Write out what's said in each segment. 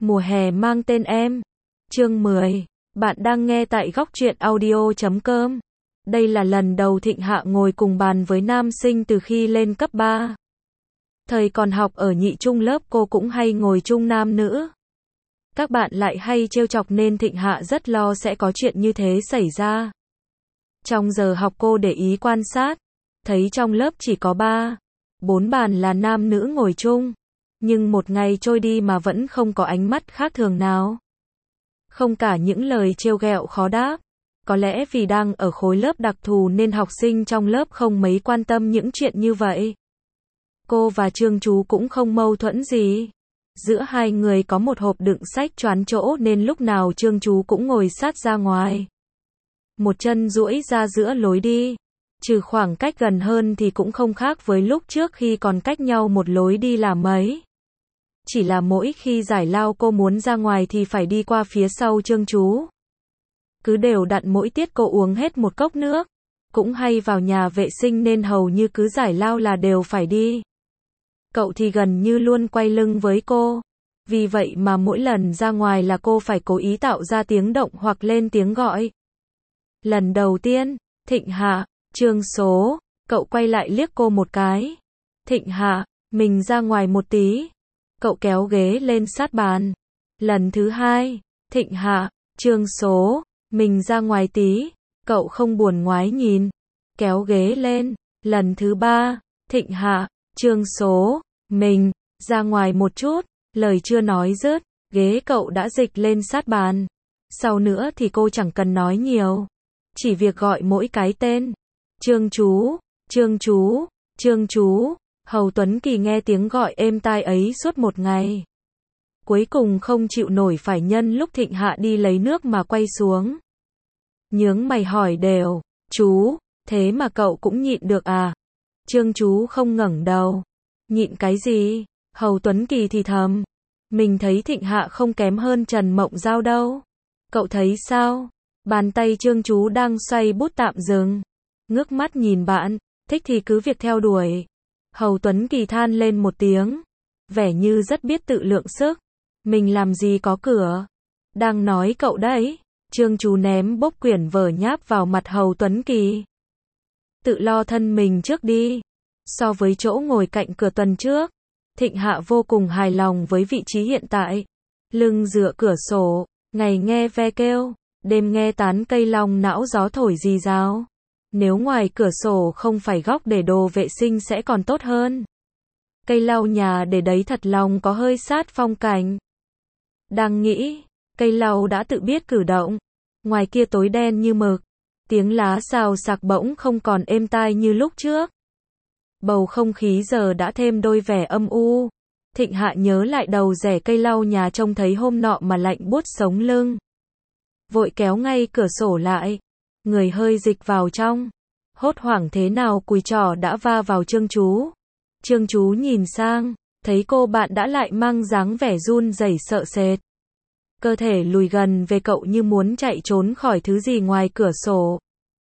Mùa hè mang tên em. Chương 10. Bạn đang nghe tại góc truyện audio.com. Đây là lần đầu Thịnh Hạ ngồi cùng bàn với nam sinh từ khi lên cấp 3. Thời còn học ở nhị trung lớp cô cũng hay ngồi chung nam nữ. Các bạn lại hay trêu chọc nên Thịnh Hạ rất lo sẽ có chuyện như thế xảy ra. Trong giờ học cô để ý quan sát, thấy trong lớp chỉ có 4 bàn là nam nữ ngồi chung. Nhưng một ngày trôi đi mà vẫn không có ánh mắt khác thường nào. Không cả những lời trêu ghẹo khó đáp. Có lẽ vì đang ở khối lớp đặc thù nên học sinh trong lớp không mấy quan tâm những chuyện như vậy. Cô và Trương Chú cũng không mâu thuẫn gì. Giữa hai người có một hộp đựng sách choán chỗ nên lúc nào Trương Chú cũng ngồi sát ra ngoài. Một chân duỗi ra giữa lối đi. Trừ khoảng cách gần hơn thì cũng không khác với lúc trước khi còn cách nhau một lối đi là mấy. Chỉ là mỗi khi giải lao cô muốn ra ngoài thì phải đi qua phía sau Trương Chú. Cứ đều đặn mỗi tiết cô uống hết một cốc nước. Cũng hay vào nhà vệ sinh nên hầu như cứ giải lao là đều phải đi. Cậu thì gần như luôn quay lưng với cô. Vì vậy mà mỗi lần ra ngoài là cô phải cố ý tạo ra tiếng động hoặc lên tiếng gọi. Lần đầu tiên, Thịnh Hạ, Trương Số, cậu quay lại liếc cô một cái. Thịnh Hạ, mình ra ngoài một tí. Cậu kéo ghế lên sát bàn. Lần thứ hai, Thịnh Hạ, Trương Số, mình ra ngoài tí. Cậu không buồn ngoái nhìn. Kéo ghế lên. Lần thứ ba, Thịnh Hạ, Trương Số, mình ra ngoài một chút. Lời chưa nói dứt, ghế cậu đã dịch lên sát bàn. Sau nữa thì cô chẳng cần nói nhiều. Chỉ việc gọi mỗi cái tên. Trương Chú, Trương Chú, Trương Chú. Hầu Tuấn Kỳ nghe tiếng gọi êm tai ấy suốt một ngày. Cuối cùng không chịu nổi phải nhân lúc Thịnh Hạ đi lấy nước mà quay xuống. Nhướng mày hỏi đều, chú, thế mà cậu cũng nhịn được à? Trương Chú không ngẩng đầu. Nhịn cái gì? Hầu Tuấn Kỳ thì thầm. Mình thấy Thịnh Hạ không kém hơn Trần Mộng Giao đâu. Cậu thấy sao? Bàn tay Trương Chú đang xoay bút tạm dừng. Ngước mắt nhìn bạn, thích thì cứ việc theo đuổi. Hầu Tuấn Kỳ than lên một tiếng. Vẻ như rất biết tự lượng sức. Mình làm gì có cửa. Đang nói cậu đấy. Trương Chú ném bốc quyển vở nháp vào mặt Hầu Tuấn Kỳ. Tự lo thân mình trước đi. So với chỗ ngồi cạnh cửa tuần trước, Thịnh Hạ vô cùng hài lòng với vị trí hiện tại. Lưng dựa cửa sổ, ngày nghe ve kêu, đêm nghe tán cây long não gió thổi rì rào. Nếu ngoài cửa sổ không phải góc để đồ vệ sinh sẽ còn tốt hơn. Cây lau nhà để đấy thật lòng có hơi sát phong cảnh. Đang nghĩ, cây lau đã tự biết cử động. Ngoài kia tối đen như mực. Tiếng lá xào xạc bỗng không còn êm tai như lúc trước. Bầu không khí giờ đã thêm đôi vẻ âm u. Thịnh Hạ nhớ lại đầu rẻ cây lau nhà trông thấy hôm nọ mà lạnh buốt sống lưng. Vội kéo ngay cửa sổ lại. Người hơi dịch vào trong. Hốt hoảng thế nào cùi trỏ đã va vào Trương Chú. Trương Chú nhìn sang, thấy cô bạn đã lại mang dáng vẻ run rẩy sợ sệt. Cơ thể lùi gần về cậu như muốn chạy trốn khỏi thứ gì ngoài cửa sổ.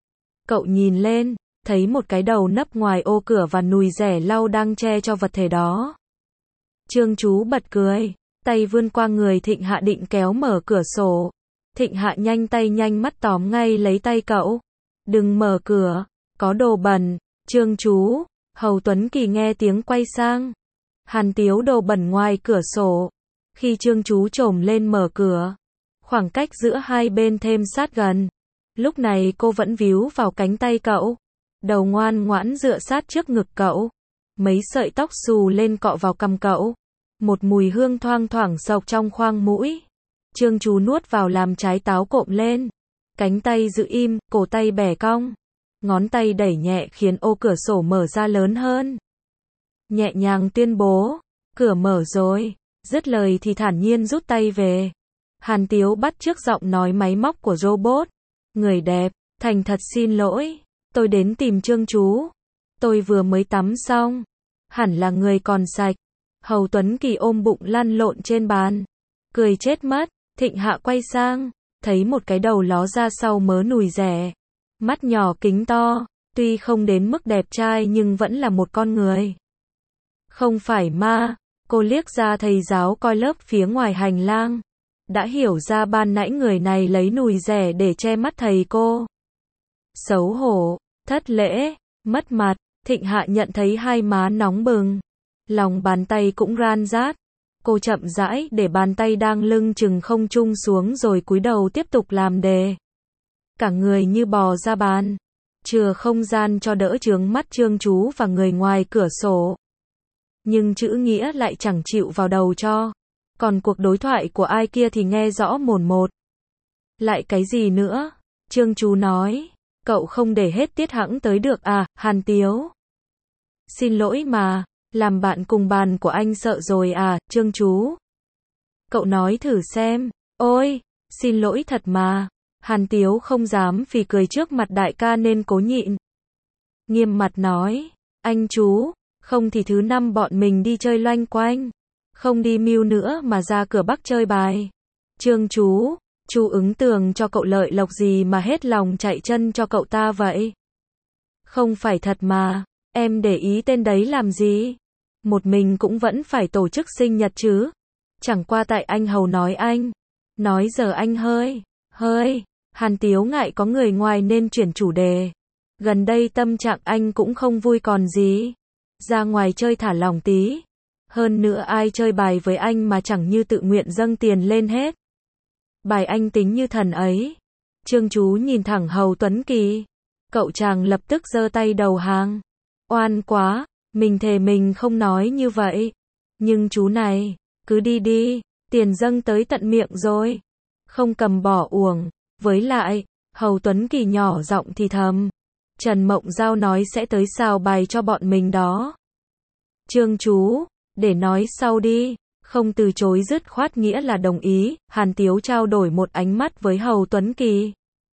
Cậu nhìn lên, thấy một cái đầu nấp ngoài ô cửa và nùi rẻ lau đang che cho vật thể đó. Trương Chú bật cười, tay vươn qua người Thịnh Hạ định kéo mở cửa sổ. Thịnh Hạ nhanh tay nhanh mắt tóm ngay lấy tay cậu. Đừng mở cửa, có đồ bẩn. Trương Chú, Hầu Tuấn Kỳ nghe tiếng quay sang. Hàn Tiếu đồ bẩn ngoài cửa sổ. Khi Trương Chú chồm lên mở cửa, khoảng cách giữa hai bên thêm sát gần. Lúc này cô vẫn víu vào cánh tay cậu. Đầu ngoan ngoãn dựa sát trước ngực cậu. Mấy sợi tóc xù lên cọ vào cằm cậu. Một mùi hương thoang thoảng xộc trong khoang mũi. Trương Chú nuốt vào làm trái táo cộm lên. Cánh tay giữ im, cổ tay bẻ cong. Ngón tay đẩy nhẹ khiến ô cửa sổ mở ra lớn hơn. Nhẹ nhàng tuyên bố, cửa mở rồi. Dứt lời thì thản nhiên rút tay về. Hàn Tiếu bắt chước giọng nói máy móc của robot. Người đẹp, thành thật xin lỗi. Tôi đến tìm Trương Chú. Tôi vừa mới tắm xong. Hẳn là người còn sạch. Hầu Tuấn Kỳ ôm bụng lăn lộn trên bàn. Cười chết mất. Thịnh Hạ quay sang. Thấy một cái đầu ló ra sau mớ nùi rẻ. Mắt nhỏ kính to. Tuy không đến mức đẹp trai nhưng vẫn là một con người. Không phải ma. Cô liếc ra thầy giáo coi lớp phía ngoài hành lang. Đã hiểu ra ban nãy người này lấy nùi rẻ để che mắt thầy cô. Xấu hổ, thất lễ, mất mặt, Thịnh Hạ nhận thấy hai má nóng bừng. Lòng bàn tay cũng ran rát. Cô chậm rãi để bàn tay đang lưng chừng không trung xuống rồi cúi đầu tiếp tục làm đề. Cả người như bò ra bàn. Chừa không gian cho đỡ chướng mắt Trương Chú và người ngoài cửa sổ. Nhưng chữ nghĩa lại chẳng chịu vào đầu cho. Còn cuộc đối thoại của ai kia thì nghe rõ mồn một. Lại cái gì nữa? Trương Chú nói. Cậu không để hết tiết hẵng tới được à, Hàn Tiếu? Xin lỗi mà, làm bạn cùng bàn của anh sợ rồi à, Trương Chú? Cậu nói thử xem. Ôi, xin lỗi thật mà. Hàn Tiếu không dám phì cười trước mặt đại ca nên cố nhịn. Nghiêm mặt nói. Anh chú, không thì thứ năm bọn mình đi chơi loanh quanh. Không đi mưu nữa mà ra cửa Bắc chơi bài. Trương Chú ứng tường cho cậu lợi lộc gì mà hết lòng chạy chân cho cậu ta vậy? Không phải thật mà, em để ý tên đấy làm gì? Một mình cũng vẫn phải tổ chức sinh nhật chứ. Chẳng qua tại anh Hầu nói anh. Nói giờ anh hơi. Hàn Tiếu ngại có người ngoài nên chuyển chủ đề. Gần đây tâm trạng anh cũng không vui còn gì. Ra ngoài chơi thả lỏng tí. Hơn nữa ai chơi bài với anh mà chẳng như tự nguyện dâng tiền lên hết. Bài anh tính như thần ấy. Trương Chú nhìn thẳng Hầu Tuấn Kỳ. Cậu chàng lập tức giơ tay đầu hàng. Oan quá, mình thề mình không nói như vậy. Nhưng chú này, cứ đi đi, tiền dâng tới tận miệng rồi. Không cầm bỏ uổng. Với lại, Hầu Tuấn Kỳ nhỏ giọng thì thầm. Trần Mộng Giao nói sẽ tới xào bài cho bọn mình đó. Trương Chú, để nói sau đi. Không từ chối dứt khoát nghĩa là đồng ý. Hàn Tiếu trao đổi một ánh mắt với Hầu Tuấn Kỳ.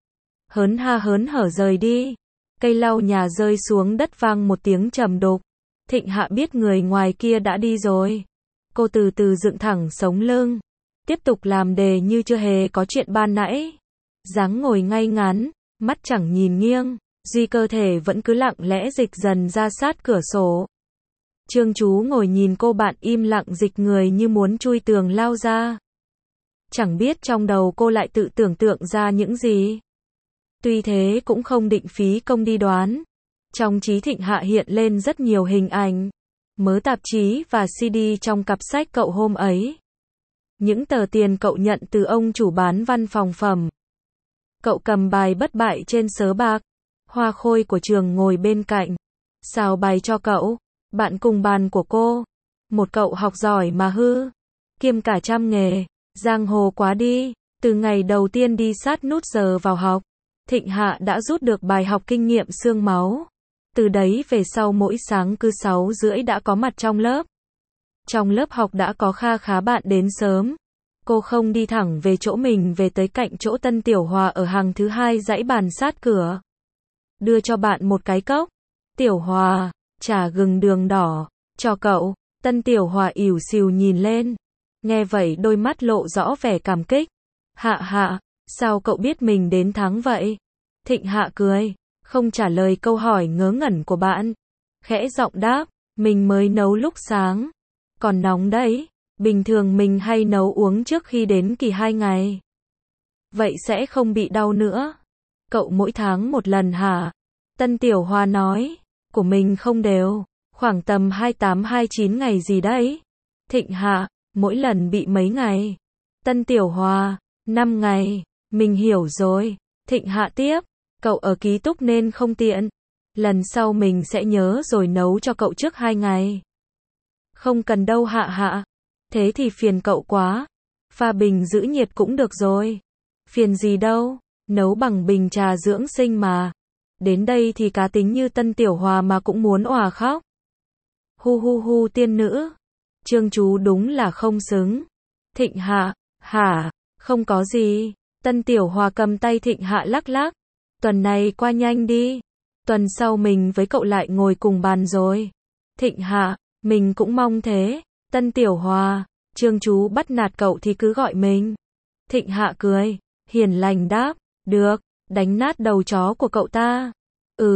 Hớn hở rời đi. Cây lau nhà rơi xuống đất vang một tiếng trầm đục. Thịnh Hạ biết người ngoài kia đã đi rồi. Cô từ từ dựng thẳng sống lưng. Tiếp tục làm đề như chưa hề có chuyện ban nãy. Dáng ngồi ngay ngắn, mắt chẳng nhìn nghiêng. Duy cơ thể vẫn cứ lặng lẽ dịch dần ra sát cửa sổ. Trương Chú ngồi nhìn cô bạn im lặng dịch người như muốn chui tường lao ra. Chẳng biết trong đầu cô lại tự tưởng tượng ra những gì. Tuy thế cũng không định phí công đi đoán. Trong trí Thịnh Hạ hiện lên rất nhiều hình ảnh. Mớ tạp chí và CD trong cặp sách cậu hôm ấy. Những tờ tiền cậu nhận từ ông chủ bán văn phòng phẩm. Cậu cầm bài bất bại trên sớ bạc. Hoa Khôi của trường ngồi bên cạnh. Xào bài cho cậu. Bạn cùng bàn của cô. Một cậu học giỏi mà hư. Kiêm cả trăm nghề. Giang hồ quá đi. Từ ngày đầu tiên đi sát nút giờ vào học. Thịnh Hạ đã rút được bài học kinh nghiệm xương máu. Từ đấy về sau mỗi sáng cứ 6:30 đã có mặt trong lớp. Trong lớp học đã có kha khá bạn đến sớm. Cô không đi thẳng về chỗ mình về tới cạnh chỗ Tân Tiểu Hòa ở hàng thứ hai dãy bàn sát cửa. Đưa cho bạn một cái cốc. Tiểu Hòa, trà gừng đường đỏ, cho cậu. Tân Tiểu Hòa ỉu xìu nhìn lên. Nghe vậy đôi mắt lộ rõ vẻ cảm kích. Hạ, sao cậu biết mình đến thắng vậy? Thịnh Hạ cười, không trả lời câu hỏi ngớ ngẩn của bạn. Khẽ giọng đáp, mình mới nấu lúc sáng. Còn nóng đấy, bình thường mình hay nấu uống trước khi đến kỳ 2 ngày. Vậy sẽ không bị đau nữa. Cậu mỗi tháng một lần hả? Tân Tiểu Hòa nói, của mình không đều, khoảng tầm 28-29 ngày gì đấy. Thịnh Hạ, mỗi lần bị mấy ngày? Tân Tiểu Hòa, 5 ngày, mình hiểu rồi. Thịnh Hạ tiếp, cậu ở ký túc nên không tiện. Lần sau mình sẽ nhớ rồi nấu cho cậu trước 2 ngày. Không cần đâu Hạ. Thế thì phiền cậu quá. Pha bình giữ nhiệt cũng được rồi. Phiền gì đâu, nấu bằng bình trà dưỡng sinh mà. Đến đây thì cá tính như Tân Tiểu Hòa mà cũng muốn òa khóc. Hu tiên nữ. Trương Chú đúng là không xứng. Thịnh Hạ, hả? Không có gì. Tân Tiểu Hòa cầm tay Thịnh Hạ lắc lắc. Tuần này qua nhanh đi. Tuần sau mình với cậu lại ngồi cùng bàn rồi. Thịnh Hạ, mình cũng mong thế. Tân Tiểu Hòa, Trương Chú bắt nạt cậu thì cứ gọi mình. Thịnh Hạ cười, hiền lành đáp, được, đánh nát đầu chó của cậu ta.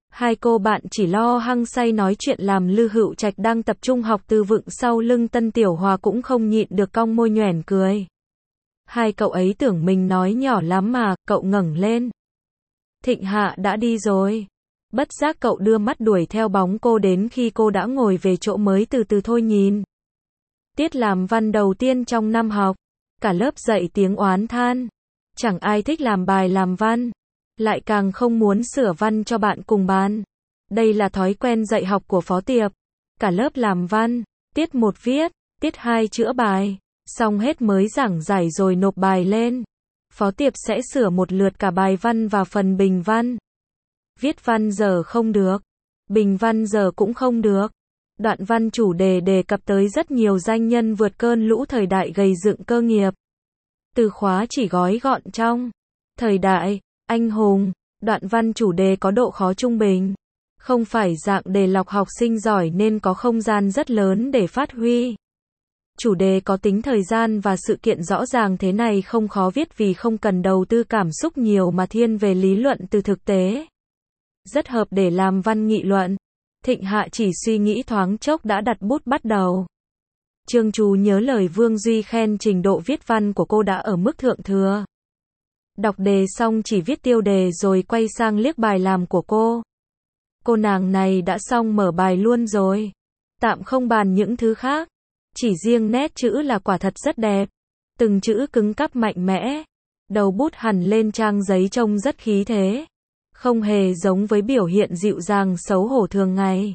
Hai cô bạn chỉ lo hăng say nói chuyện làm Lư Hữu Trạch đang tập trung học từ vựng sau lưng Tân Tiểu Hòa cũng không nhịn được cong môi nhoẻn cười. Hai cậu ấy tưởng mình nói nhỏ lắm mà, cậu ngẩng lên. Thịnh Hạ đã đi rồi. Bất giác cậu đưa mắt đuổi theo bóng cô đến khi cô đã ngồi về chỗ mới từ từ thôi nhìn. Tiết làm văn đầu tiên trong năm học. Cả lớp dậy tiếng oán than. Chẳng ai thích làm bài làm văn. Lại càng không muốn sửa văn cho bạn cùng bàn. Đây là thói quen dạy học của Phó Tiệp. Cả lớp làm văn. Tiết 1 viết. Tiết 2 chữa bài. Xong hết mới giảng giải rồi nộp bài lên. Phó Tiệp sẽ sửa một lượt cả bài văn và phần bình văn. Viết văn giờ không được. Bình văn giờ cũng không được. Đoạn văn chủ đề đề cập tới rất nhiều danh nhân vượt cơn lũ thời đại gầy dựng cơ nghiệp. Từ khóa chỉ gói gọn trong thời đại, anh hùng. Đoạn văn chủ đề có độ khó trung bình. Không phải dạng đề lọc học sinh giỏi nên có không gian rất lớn để phát huy. Chủ đề có tính thời gian và sự kiện rõ ràng thế này không khó viết vì không cần đầu tư cảm xúc nhiều mà thiên về lý luận từ thực tế. Rất hợp để làm văn nghị luận. Thịnh Hạ chỉ suy nghĩ thoáng chốc đã đặt bút bắt đầu. Trương Chú nhớ lời Vương Duy khen trình độ viết văn của cô đã ở mức thượng thừa. Đọc đề xong chỉ viết tiêu đề rồi quay sang liếc bài làm của cô. Cô nàng này đã xong mở bài luôn rồi. Tạm không bàn những thứ khác. Chỉ riêng nét chữ là quả thật rất đẹp. Từng chữ cứng cáp mạnh mẽ. Đầu bút hằn lên trang giấy trông rất khí thế. Không hề giống với biểu hiện dịu dàng xấu hổ thường ngày.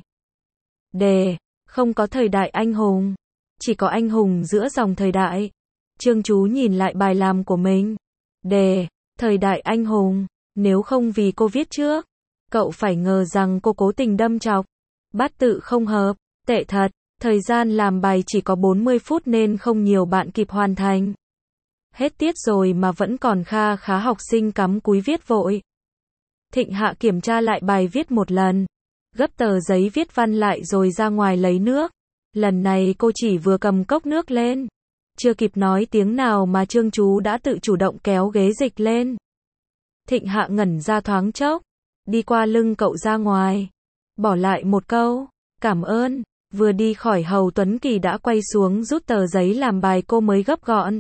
Đề, không có thời đại anh hùng. Chỉ có anh hùng giữa dòng thời đại. Trương Chú nhìn lại bài làm của mình. Đề, thời đại anh hùng. Nếu không vì cô viết trước, cậu phải ngờ rằng cô cố tình đâm chọc. Bát tự không hợp, tệ thật. Thời gian làm bài chỉ có 40 phút nên không nhiều bạn kịp hoàn thành. Hết tiết rồi mà vẫn còn kha khá học sinh cắm cúi viết vội. Thịnh Hạ kiểm tra lại bài viết một lần. Gấp tờ giấy viết văn lại rồi ra ngoài lấy nước. Lần này cô chỉ vừa cầm cốc nước lên. Chưa kịp nói tiếng nào mà Trương Chú đã tự chủ động kéo ghế dịch lên. Thịnh Hạ ngẩn ra thoáng chốc. Đi qua lưng cậu ra ngoài. Bỏ lại một câu. Cảm ơn. Vừa đi khỏi Hầu Tuấn Kỳ đã quay xuống rút tờ giấy làm bài cô mới gấp gọn.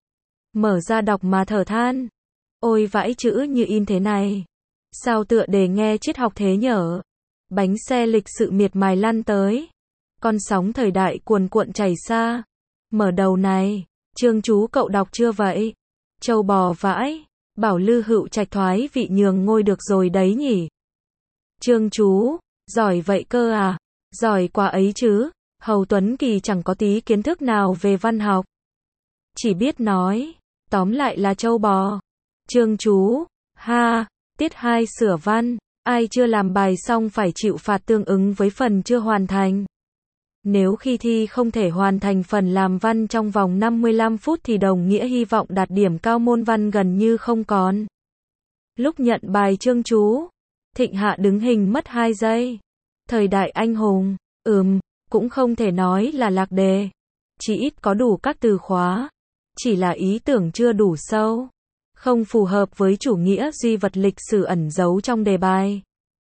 Mở ra đọc mà thở than. Ôi vãi chữ như in thế này. Sao tựa đề nghe triết học thế nhở? Bánh xe lịch sự miệt mài lăn tới. Con sóng thời đại cuồn cuộn chảy xa. Mở đầu này, Trương Chú cậu đọc chưa vậy? Châu bò vãi, bảo Lư Hữu Trạch thoái vị nhường ngôi được rồi đấy nhỉ? Trương Chú, giỏi vậy cơ à? Giỏi quá ấy chứ, Hầu Tuấn Kỳ chẳng có tí kiến thức nào về văn học. Chỉ biết nói, tóm lại là châu bò. Trương Chú, ha, tiết 2 sửa văn, ai chưa làm bài xong phải chịu phạt tương ứng với phần chưa hoàn thành. Nếu khi thi không thể hoàn thành phần làm văn trong vòng 55 phút thì đồng nghĩa hy vọng đạt điểm cao môn văn gần như không còn. Lúc nhận bài Trương Chú, Thịnh Hạ đứng hình mất 2 giây. Thời đại anh hùng, cũng không thể nói là lạc đề. Chỉ ít có đủ các từ khóa. Chỉ là ý tưởng chưa đủ sâu. Không phù hợp với chủ nghĩa duy vật lịch sử ẩn giấu trong đề bài.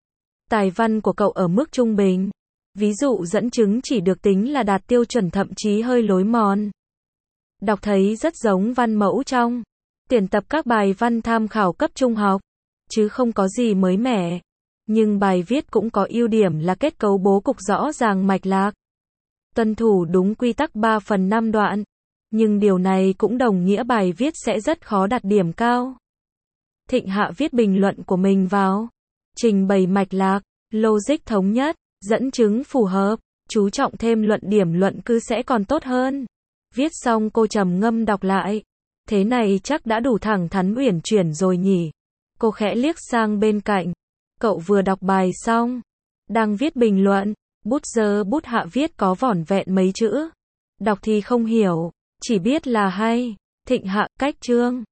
Tài văn của cậu ở mức trung bình. Ví dụ dẫn chứng chỉ được tính là đạt tiêu chuẩn thậm chí hơi lối mòn. Đọc thấy rất giống văn mẫu trong tuyển tập các bài văn tham khảo cấp trung học. Chứ không có gì mới mẻ. Nhưng bài viết cũng có ưu điểm là kết cấu bố cục rõ ràng mạch lạc. Tuân thủ đúng quy tắc 3/5 đoạn. Nhưng điều này cũng đồng nghĩa bài viết sẽ rất khó đạt điểm cao. Thịnh Hạ viết bình luận của mình vào. Trình bày mạch lạc, logic thống nhất, dẫn chứng phù hợp, chú trọng thêm luận điểm luận cứ sẽ còn tốt hơn. Viết xong cô trầm ngâm đọc lại. Thế này chắc đã đủ thẳng thắn uyển chuyển rồi nhỉ. Cô khẽ liếc sang bên cạnh. Cậu vừa đọc bài xong. Đang viết bình luận. Bút giơ bút hạ viết có vỏn vẹn mấy chữ. Đọc thì không hiểu. Chỉ biết là hay. Thịnh Hạ cách chương.